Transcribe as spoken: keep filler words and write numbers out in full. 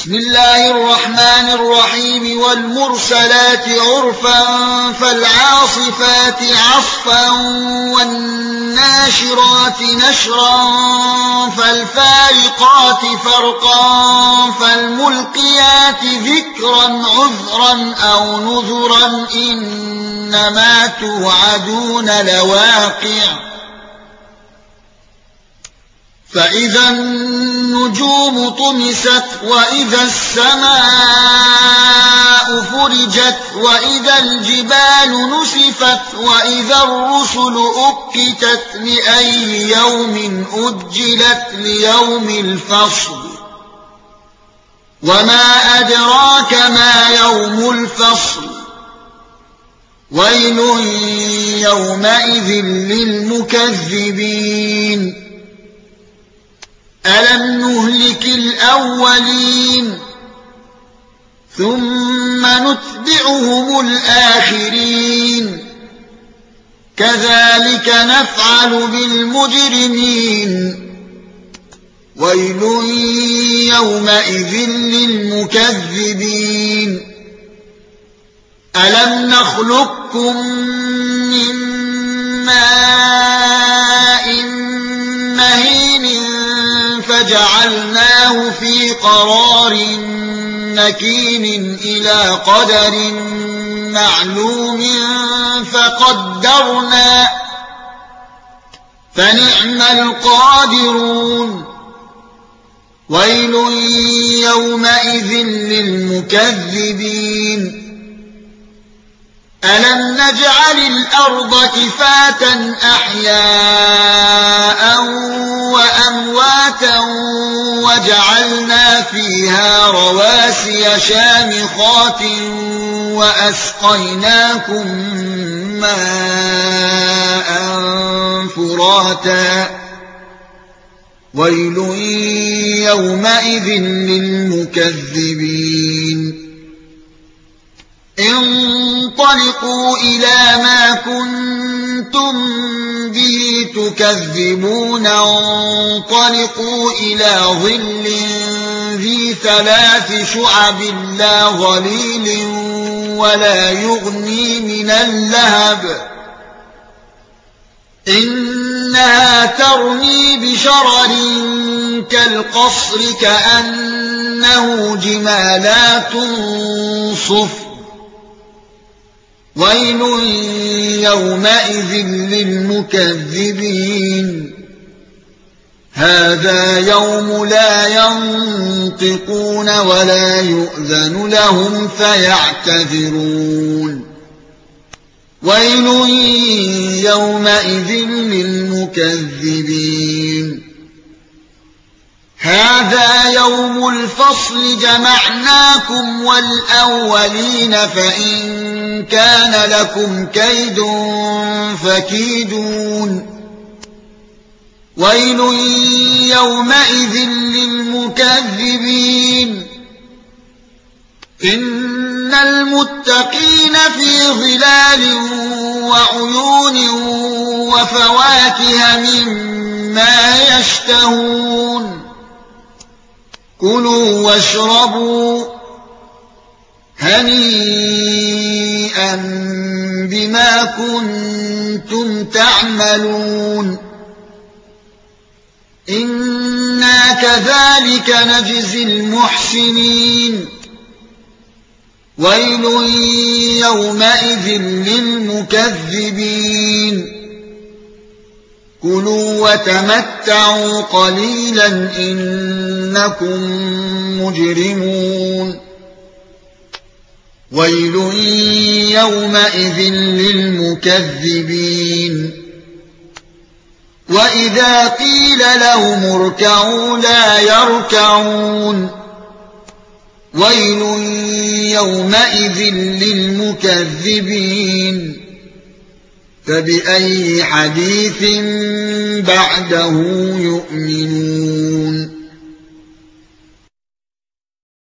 بسم الله الرحمن الرحيم والمرسلات عرفا فالعاصفات عصفا والناشرات نشرا فالفارقات فرقا فالملقيات ذكرا عذرا أو نذرا إنما توعدون لواقع فإذا النجوم طمست وإذا السماء فرجت وإذا الجبال نسفت وإذا الرسل أقتت لأي يوم أجلت ليوم الفصل وما أدراك ما يوم الفصل ويل يومئذ للمكذبين ألم نهلك الأولين ثم نتبعهم الآخرين كذلك نفعل بالمجرمين ويل يومئذ للمكذبين ألم نخلقكم من ماء مهين فجعلناه في قرار مكين إلى قدر معلوم فقدرنا فنعم القادرون ويل يومئذ للمكذبين ألم نجعل الأرض كفاة أحياء وأمواتا وجعلنا فيها رواسي شامخات وأسقيناكم ماء فراتا ويل يومئذ للمكذبين انطلقوا إلى ما كنتم به تكذبون انطلقوا إلى ظل ذي ثلاث شعب لا ظليل ولا يغني من اللهب إنها ترمي بشرر كالقصر كأنه جمالات صفر ويل يومئذ للمكذبين هذا يوم لا ينطقون ولا يؤذن لهم فيعتذرون ويل يومئذ للمكذبين هذا يوم الفصل جمعناكم والأولين فإن كان لكم كيد فكيدون ويل يومئذ للمكذبين إن المتقين في ظلال وعيون وفواكه مما يشتهون كلوا واشربوا هنيئا بما كنتم تعملون إنا كذلك نجزي المحسنين ويل يومئذ للمكذبين كلوا وتمتعوا قليلا إنكم مجرمون ويل يومئذ للمكذبين وإذا قيل لهم اركعوا لا يركعون ويل يومئذ للمكذبين فبأي حديث بعده يؤمنون